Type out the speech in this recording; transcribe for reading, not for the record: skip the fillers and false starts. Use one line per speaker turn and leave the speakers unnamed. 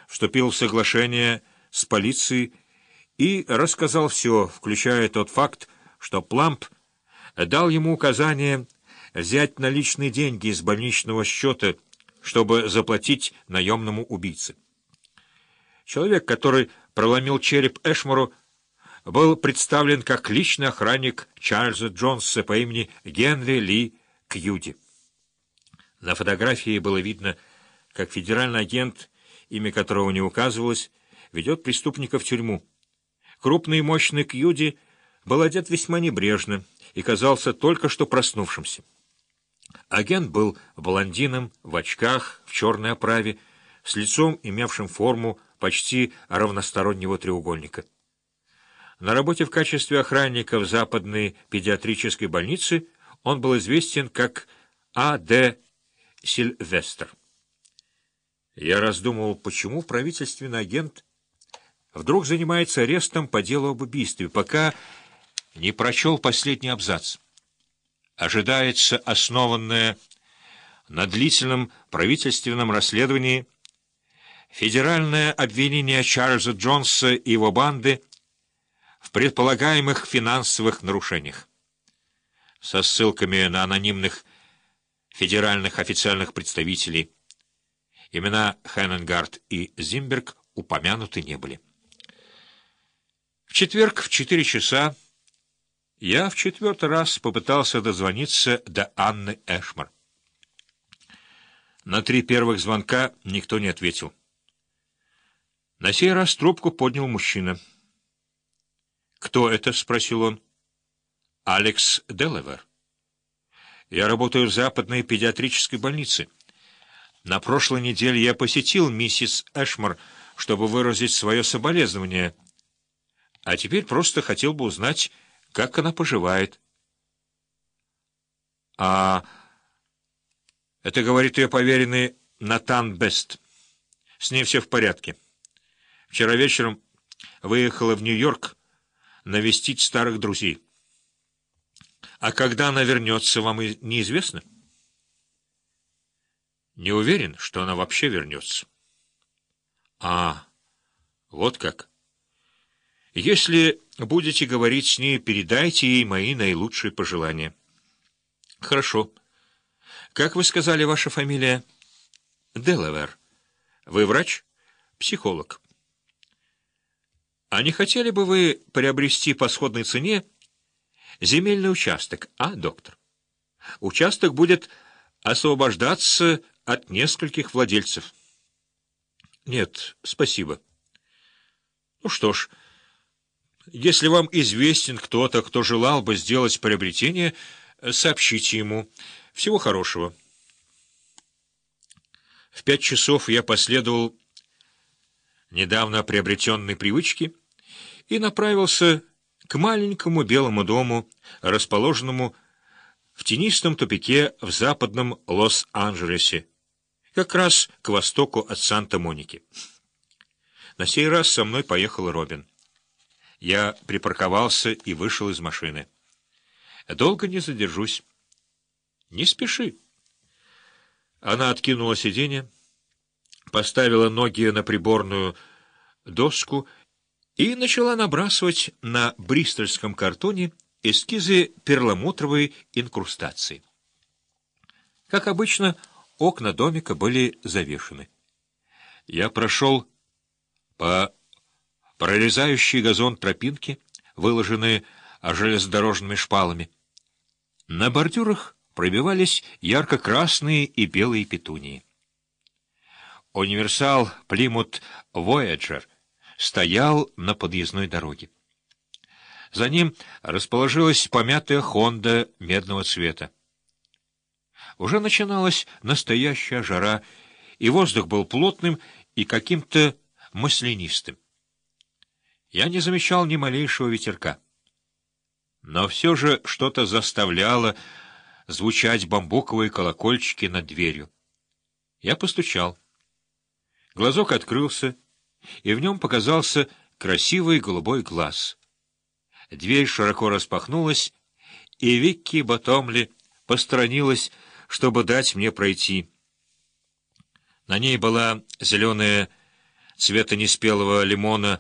вступил в соглашение с полицией и рассказал все, включая тот факт, что Пламп дал ему указание взять наличные деньги из больничного счета, чтобы заплатить наемному убийце. Человек, который проломил череп Эшмору, был представлен как личный охранник Чарльза Джонса по имени Генри Ли Кьюди. На фотографии было видно, как федеральный агент, имя которого не указывалось, ведет преступника в тюрьму. Крупный и мощный Кьюди был одет весьма небрежно и казался только что проснувшимся. Агент был блондином, в очках, в черной оправе, с лицом, имевшим форму почти равностороннего треугольника. На работе в качестве охранника в Западной педиатрической больнице он был известен как А.Д. Сильвестр. Я раздумывал, почему правительственный агент вдруг занимается арестом по делу об убийстве, пока не прочел последний абзац. Ожидается основанное на длительном правительственном расследовании федеральное обвинение Чарльза Джонса и его банды в предполагаемых финансовых нарушениях. Со ссылками на анонимных федеральных официальных представителей. Имена Хенненгард и Зимберг упомянуты не были. В четверг в 4 часа я в 4-й раз попытался дозвониться до Анны Эшмор. На 3 первых звонка никто не ответил. На сей раз трубку поднял мужчина. «Кто это?» — спросил он. «Алекс Делавер. Я работаю в Западной педиатрической больнице. На прошлой неделе я посетил миссис Эшмор, чтобы выразить свое соболезнование, а теперь просто хотел бы узнать, как она поживает». «А это, говорит ее поверенный Натан Бест. С ней все в порядке. Вчера вечером выехала в Нью-Йорк навестить старых друзей. А когда она вернется, вам и неизвестно?» «Не уверен, что она вообще вернется». «А, вот как. Если будете говорить с ней, передайте ей мои наилучшие пожелания». «Хорошо. Как вы сказали, ваша фамилия?» «Делавер. Вы врач?» «Психолог». «А не хотели бы вы приобрести по сходной цене земельный участок, доктор? Участок будет освобождаться от нескольких владельцев». «Нет, спасибо». «Ну что ж, если вам известен кто-то, кто желал бы сделать приобретение, сообщите ему. Всего хорошего». В 5 часов я последовал недавно приобретенной привычке и направился к маленькому белому дому, расположенному в тенистом тупике в западном Лос-Анджелесе, как раз к востоку от Санта-Моники. На сей раз со мной поехал Робин. Я припарковался и вышел из машины. «Долго не задержусь». «Не спеши». Она откинула сиденье, поставила ноги на приборную доску и начала набрасывать на бристольском картоне эскизы перламутровой инкрустации. Как обычно, окна домика были завешены. Я прошел по прорезающей газон тропинке, выложенной железнодорожными шпалами. На бордюрах пробивались ярко-красные и белые петунии. Универсал Плимут Вояджер стоял на подъездной дороге. За ним расположилась помятая Хонда медного цвета. Уже начиналась настоящая жара, и воздух был плотным и каким-то маслянистым. Я не замечал ни малейшего ветерка. Но все же что-то заставляло звучать бамбуковые колокольчики над дверью. Я постучал. Глазок открылся, и в нем показался красивый голубой глаз. Дверь широко распахнулась, и Викки Ботомли посторонилась, чтобы дать мне пройти. На ней была зеленая цвета неспелого лимона